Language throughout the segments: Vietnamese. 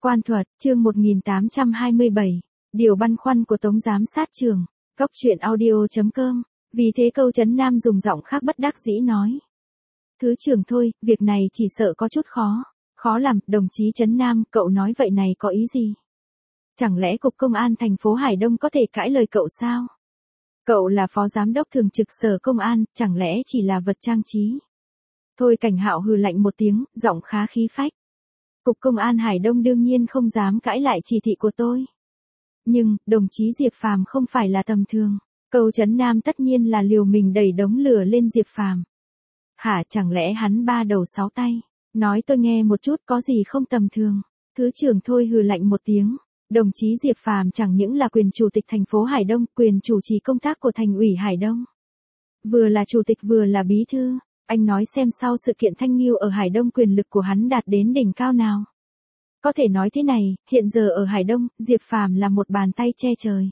Quan thuật, chương 1827. Điều băn khoăn của Tống giám sát trưởng. Cốc truyện audio.com. Vì thế Câu Trấn Nam dùng giọng khác bất đắc dĩ nói. Thứ trưởng thôi, việc này chỉ sợ có chút khó. Khó làm, đồng chí Trấn Nam, cậu nói vậy này có ý gì? Chẳng lẽ Cục Công an thành phố Hải Đông có thể cãi lời cậu sao? Cậu là phó giám đốc thường trực Sở Công an, chẳng lẽ chỉ là vật trang trí? Thôi Cảnh Hạo hừ lạnh một tiếng, giọng khá khí phách. Cục Công an Hải Đông đương nhiên không dám cãi lại chỉ thị của tôi. Nhưng, đồng chí Diệp Phàm không phải là tầm thường. Câu Trấn Nam tất nhiên là liều mình đẩy đống lửa lên Diệp Phàm. Hả, chẳng lẽ hắn ba đầu sáu tay? Nói tôi nghe một chút, có gì không tầm thường? Thứ trưởng Thôi hừ lạnh một tiếng. Đồng chí Diệp Phàm chẳng những là quyền chủ tịch thành phố Hải Đông, quyền chủ trì công tác của thành ủy Hải Đông. Vừa là chủ tịch vừa là bí thư. Anh nói xem sau sự kiện Thanh Nghiêu ở Hải Đông quyền lực của hắn đạt đến đỉnh cao nào. Có thể nói thế này, hiện giờ ở Hải Đông, Diệp Phàm là một bàn tay che trời.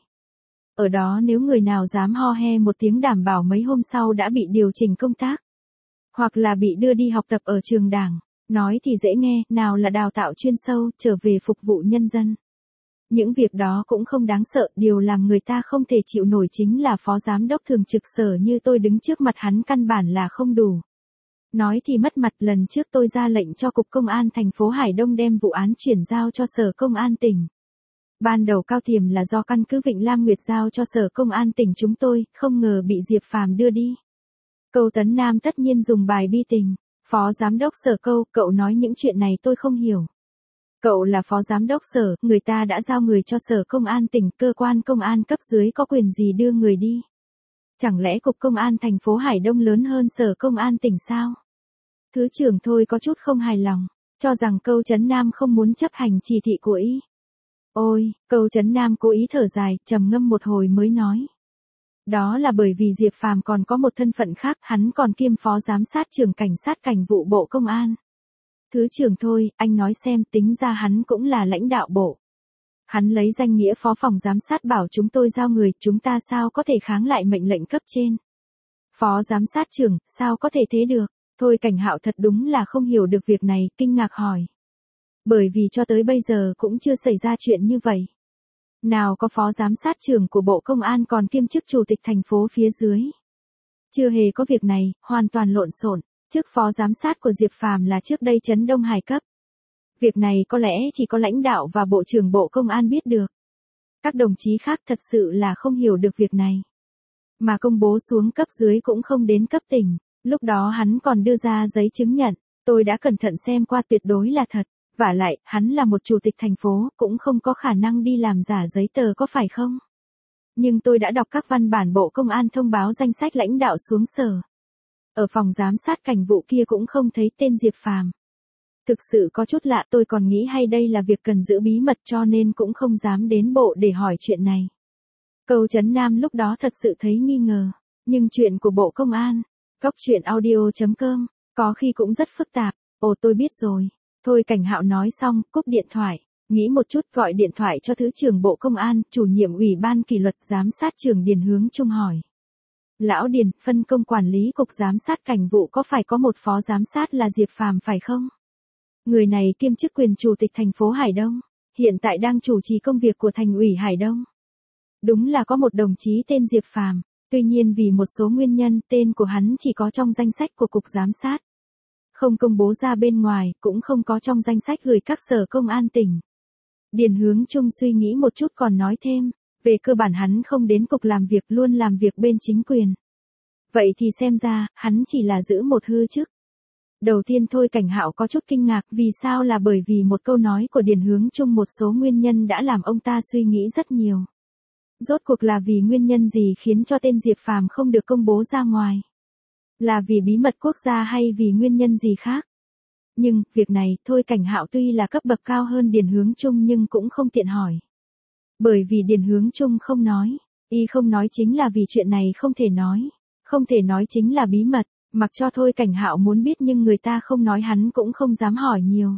Ở đó nếu người nào dám ho he một tiếng đảm bảo mấy hôm sau đã bị điều chỉnh công tác. Hoặc là bị đưa đi học tập ở trường đảng. Nói thì dễ nghe, nào là đào tạo chuyên sâu, trở về phục vụ nhân dân. Những việc đó cũng không đáng sợ, điều làm người ta không thể chịu nổi chính là phó giám đốc thường trực sở như tôi đứng trước mặt hắn căn bản là không đủ. Nói thì mất mặt, lần trước tôi ra lệnh cho Cục Công an thành phố Hải Đông đem vụ án chuyển giao cho Sở Công an tỉnh. Ban đầu Cao Tiềm là do căn cứ Vịnh Lam Nguyệt giao cho Sở Công an tỉnh chúng tôi, không ngờ bị Diệp Phàm đưa đi. Câu Tấn Nam tất nhiên dùng bài bi tình. Phó giám đốc Sở Câu, cậu nói những chuyện này tôi không hiểu. Cậu là phó giám đốc sở, người ta đã giao người cho Sở Công an tỉnh, cơ quan công an cấp dưới có quyền gì đưa người đi? Chẳng lẽ Cục Công an thành phố Hải Đông lớn hơn Sở Công an tỉnh sao? Thứ trưởng Thôi có chút không hài lòng, cho rằng Câu Trấn Nam không muốn chấp hành chỉ thị của y. Ôi, Câu Trấn Nam cố ý thở dài, trầm ngâm một hồi mới nói. Đó là bởi vì Diệp Phàm còn có một thân phận khác, hắn còn kiêm phó giám sát trưởng cảnh sát cảnh vụ Bộ Công an. Thứ trưởng Thôi, anh nói xem, tính ra hắn cũng là lãnh đạo bộ. Hắn lấy danh nghĩa phó phòng giám sát bảo chúng tôi giao người, chúng ta sao có thể kháng lại mệnh lệnh cấp trên. Phó giám sát trưởng, sao có thể thế được? Thôi Cảnh Hạo thật đúng là không hiểu được việc này, kinh ngạc hỏi. Bởi vì cho tới bây giờ cũng chưa xảy ra chuyện như vậy. Nào có phó giám sát trưởng của Bộ Công an còn kiêm chức chủ tịch thành phố phía dưới. Chưa hề có việc này, hoàn toàn lộn xộn. Chức phó giám sát của Diệp Phàm là trước đây Trấn Đông Hải cấp. Việc này có lẽ chỉ có lãnh đạo và Bộ trưởng Bộ Công an biết được. Các đồng chí khác thật sự là không hiểu được việc này. Mà công bố xuống cấp dưới cũng không đến cấp tỉnh. Lúc đó hắn còn đưa ra giấy chứng nhận. Tôi đã cẩn thận xem qua, tuyệt đối là thật. Vả lại, hắn là một chủ tịch thành phố, cũng không có khả năng đi làm giả giấy tờ có phải không? Nhưng tôi đã đọc các văn bản Bộ Công an thông báo danh sách lãnh đạo xuống sở. Ở phòng giám sát cảnh vụ kia cũng không thấy tên Diệp Phàm. Thực sự có chút lạ, tôi còn nghĩ hay đây là việc cần giữ bí mật cho nên cũng không dám đến bộ để hỏi chuyện này. Câu Trấn Nam lúc đó thật sự thấy nghi ngờ. Nhưng chuyện của Bộ Công an, Cốc truyện audio.com, có khi cũng rất phức tạp. Ồ, tôi biết rồi. Thôi Cảnh Hạo nói xong, cúp điện thoại. Nghĩ một chút gọi điện thoại cho Thứ trưởng Bộ Công an, chủ nhiệm Ủy ban kỷ luật giám sát trưởng Điền Hướng Trung hỏi. Lão Điền, phân công quản lý Cục Giám sát cảnh vụ có phải có một phó giám sát là Diệp Phàm phải không? Người này kiêm chức quyền chủ tịch thành phố Hải Đông, hiện tại đang chủ trì công việc của thành ủy Hải Đông. Đúng là có một đồng chí tên Diệp Phàm, tuy nhiên vì một số nguyên nhân tên của hắn chỉ có trong danh sách của Cục Giám sát. Không công bố ra bên ngoài, cũng không có trong danh sách gửi các sở công an tỉnh. Điền Hướng Trung suy nghĩ một chút còn nói thêm. Về cơ bản hắn không đến cục làm việc, luôn làm việc bên chính quyền. Vậy thì xem ra, hắn chỉ là giữ một hư chức. Đầu tiên Thôi Cảnh Hạo có chút kinh ngạc, vì sao là bởi vì một câu nói của Điền Hướng Trung một số nguyên nhân đã làm ông ta suy nghĩ rất nhiều. Rốt cuộc là vì nguyên nhân gì khiến cho tên Diệp Phàm không được công bố ra ngoài? Là vì bí mật quốc gia hay vì nguyên nhân gì khác? Nhưng, việc này, Thôi Cảnh Hạo tuy là cấp bậc cao hơn Điền Hướng Trung nhưng cũng không tiện hỏi. Bởi vì Điền Hướng Trung không nói, y không nói chính là vì chuyện này không thể nói. Không thể nói chính là bí mật, mặc cho Thôi Cảnh Hạo muốn biết nhưng người ta không nói hắn cũng không dám hỏi nhiều.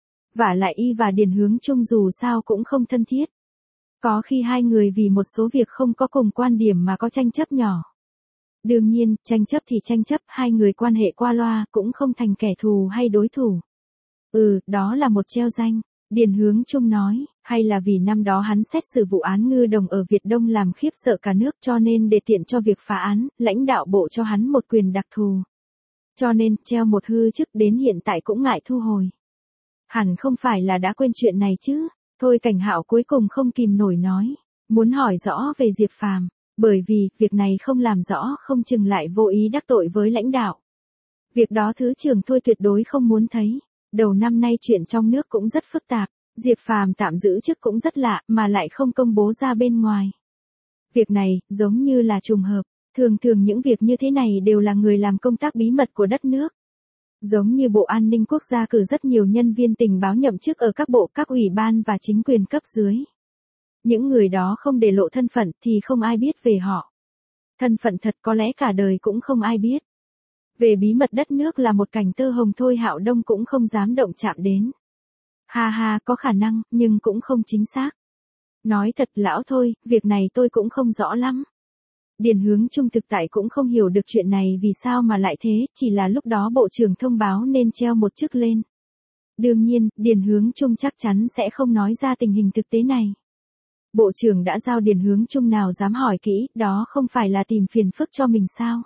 Vả lại y và Điền Hướng Trung dù sao cũng không thân thiết. Có khi hai người vì một số việc không có cùng quan điểm mà có tranh chấp nhỏ. Đương nhiên, tranh chấp thì tranh chấp, hai người quan hệ qua loa cũng không thành kẻ thù hay đối thủ. Đó là một treo danh. Điền Hướng Trung nói, hay là vì năm đó hắn xét xử vụ án ngư đồng ở Việt Đông làm khiếp sợ cả nước cho nên để tiện cho việc phá án, lãnh đạo bộ cho hắn một quyền đặc thù. Cho nên, treo một hư chức đến hiện tại cũng ngại thu hồi. Hẳn không phải là đã quên chuyện này chứ. Thôi Cảnh Hạo cuối cùng không kìm nổi nói, muốn hỏi rõ về Diệp Phàm, bởi vì, việc này không làm rõ không chừng lại vô ý đắc tội với lãnh đạo. Việc đó thứ trưởng Thôi tuyệt đối không muốn thấy. Đầu năm nay chuyện trong nước cũng rất phức tạp, Diệp Phàm tạm giữ chức cũng rất lạ mà lại không công bố ra bên ngoài. Việc này, giống như là trùng hợp, thường thường những việc như thế này đều là người làm công tác bí mật của đất nước. Giống như Bộ An ninh Quốc gia cử rất nhiều nhân viên tình báo nhậm chức ở các bộ, các ủy ban và chính quyền cấp dưới. Những người đó không để lộ thân phận thì không ai biết về họ. Thân phận thật có lẽ cả đời cũng không ai biết. Về bí mật đất nước là một cành tơ hồng Thôi Hạo Đông cũng không dám động chạm đến. Ha ha, có khả năng, nhưng cũng không chính xác. Nói thật lão Thôi, việc này tôi cũng không rõ lắm. Điền Hướng Trung thực tại cũng không hiểu được chuyện này vì sao mà lại thế, chỉ là lúc đó bộ trưởng thông báo nên treo một chức lên. Đương nhiên, Điền Hướng Trung chắc chắn sẽ không nói ra tình hình thực tế này. Bộ trưởng đã giao Điền Hướng Trung nào dám hỏi kỹ, đó không phải là tìm phiền phức cho mình sao?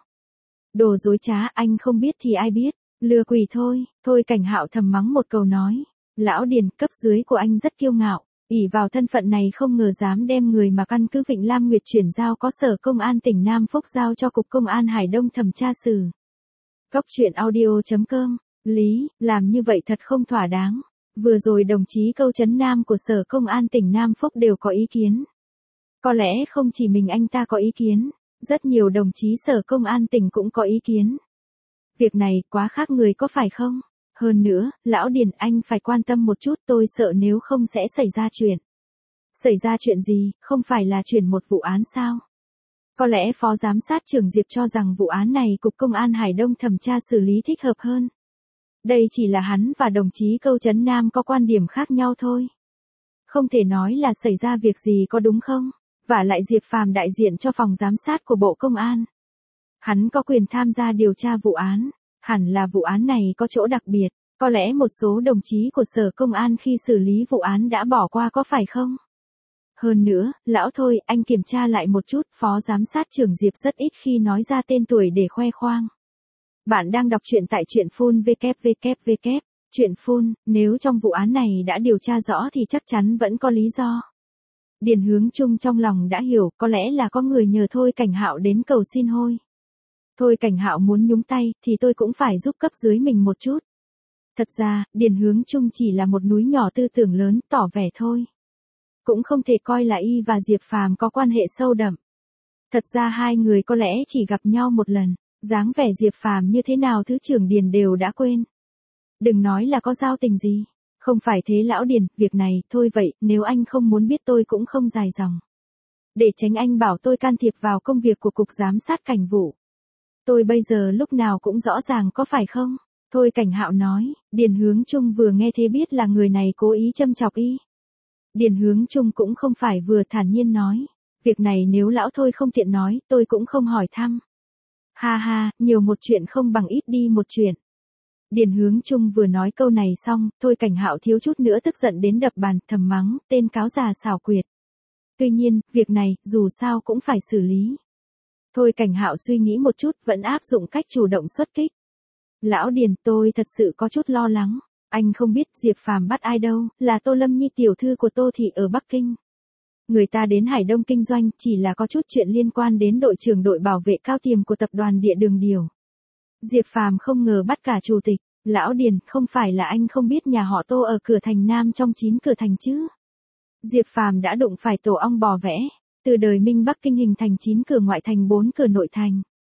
Đồ dối trá, anh không biết thì ai biết, lừa quỷ thôi. Thôi Cảnh Hạo thầm mắng một câu nói, lão Điền, cấp dưới của anh rất kiêu ngạo, ỷ vào thân phận này không ngờ dám đem người mà căn cứ Vịnh Lam Nguyệt chuyển giao có Sở Công an tỉnh Nam Phúc giao cho Cục Công an Hải Đông thẩm tra xử. Cóc truyện audio.com, Lý, làm như vậy thật không thỏa đáng. Vừa rồi đồng chí Câu Trấn Nam của Sở Công an tỉnh Nam Phúc đều có ý kiến. Có lẽ không chỉ mình anh ta có ý kiến, rất nhiều đồng chí Sở Công an tỉnh cũng có ý kiến. Việc này quá khác người có phải không? Hơn nữa, lão Điền anh phải quan tâm một chút, tôi sợ nếu không sẽ xảy ra chuyện. Xảy ra chuyện gì, không phải là chuyển một vụ án sao? Có lẽ Phó Giám sát trưởng Diệp cho rằng vụ án này Cục Công an Hải Đông thẩm tra xử lý thích hợp hơn. Đây chỉ là hắn và đồng chí Câu Trấn Nam có quan điểm khác nhau thôi. Không thể nói là xảy ra việc gì có đúng không? Vả lại Diệp Phàm đại diện cho phòng giám sát của Bộ Công an. Hắn có quyền tham gia điều tra vụ án, hẳn là vụ án này có chỗ đặc biệt, có lẽ một số đồng chí của Sở Công an khi xử lý vụ án đã bỏ qua có phải không? Hơn nữa, lão Thôi, anh kiểm tra lại một chút, Phó Giám sát trưởng Diệp rất ít khi nói ra tên tuổi để khoe khoang. Bạn đang đọc truyện tại truyện phun www. Truyện phun, nếu trong vụ án này đã điều tra rõ thì chắc chắn vẫn có lý do. Điền Hướng Trung trong lòng đã hiểu, có lẽ là có người nhờ Thôi Cảnh Hạo đến cầu xin hôi. Thôi Cảnh Hạo muốn nhúng tay, thì tôi cũng phải giúp cấp dưới mình một chút. Thật ra, Điền Hướng Trung chỉ là một núi nhỏ tư tưởng lớn, tỏ vẻ thôi. Cũng không thể coi là y và Diệp Phàm có quan hệ sâu đậm. Thật ra hai người có lẽ chỉ gặp nhau một lần, dáng vẻ Diệp Phàm như thế nào thứ trưởng Điền đều đã quên. Đừng nói là có giao tình gì. Không phải thế lão Điền, việc này, thôi vậy, nếu anh không muốn biết tôi cũng không dài dòng. Để tránh anh bảo tôi can thiệp vào công việc của Cục Giám sát Cảnh vụ. Tôi bây giờ lúc nào cũng rõ ràng có phải không? Thôi Cảnh Hạo nói, Điền Hướng Trung vừa nghe thế biết là người này cố ý châm chọc y. Điền Hướng Trung cũng không phải vừa thản nhiên nói, việc này nếu lão Thôi không tiện nói, tôi cũng không hỏi thăm. Ha ha, nhiều một chuyện không bằng ít đi một chuyện. Điền Hướng Trung vừa nói câu này xong, Thôi Cảnh Hạo thiếu chút nữa tức giận đến đập bàn, thầm mắng, tên cáo già xảo quyệt. Tuy nhiên, việc này, dù sao cũng phải xử lý. Thôi Cảnh Hạo suy nghĩ một chút, vẫn áp dụng cách chủ động xuất kích. Lão Điền, tôi thật sự có chút lo lắng. Anh không biết Diệp Phàm bắt ai đâu, là Tô Lâm Nhi tiểu thư của Tô Thị ở Bắc Kinh. Người ta đến Hải Đông kinh doanh chỉ là có chút chuyện liên quan đến đội trưởng đội bảo vệ cao tiềm của tập đoàn Địa Đường Điều. Diệp Phàm không ngờ bắt cả chủ tịch. Lão Điền, không phải là anh không biết nhà họ Tô ở cửa thành Nam trong 9 cửa thành chứ? Diệp Phàm đã đụng phải tổ ong bò vẽ. Từ đời Minh Bắc Kinh hình thành 9 cửa ngoại thành 4 cửa nội thành.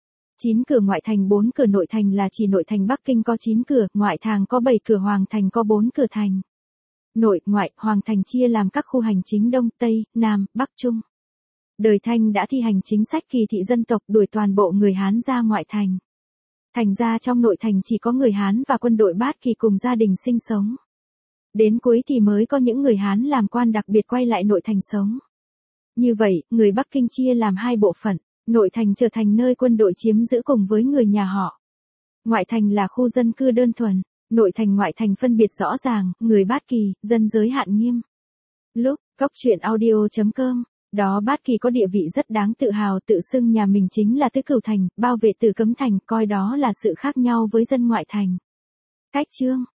9 cửa ngoại thành 4 cửa nội thành là chỉ nội thành Bắc Kinh có 9 cửa, ngoại thành có 7 cửa, hoàng thành có 4 cửa thành. Nội, ngoại, hoàng thành chia làm các khu hành chính Đông, Tây, Nam, Bắc, Trung. Đời Thanh đã thi hành chính sách kỳ thị dân tộc đuổi toàn bộ người Hán ra ngoại thành. Thành ra trong nội thành chỉ có người Hán và quân đội Bát Kỳ cùng gia đình sinh sống. Đến cuối thì mới có những người Hán làm quan đặc biệt quay lại nội thành sống. Như vậy, người Bắc Kinh chia làm hai bộ phận, nội thành trở thành nơi quân đội chiếm giữ cùng với người nhà họ. Ngoại thành là khu dân cư đơn thuần, nội thành ngoại thành phân biệt rõ ràng, người Bát Kỳ, dân giới hạn nghiêm. Lúc, Cốc truyện audio.com, đó Bát Kỳ có địa vị rất đáng tự hào, tự xưng nhà mình chính là tứ cửu thành, bao vệ Tử Cấm thành, coi đó là sự khác nhau với dân ngoại thành. Cách chương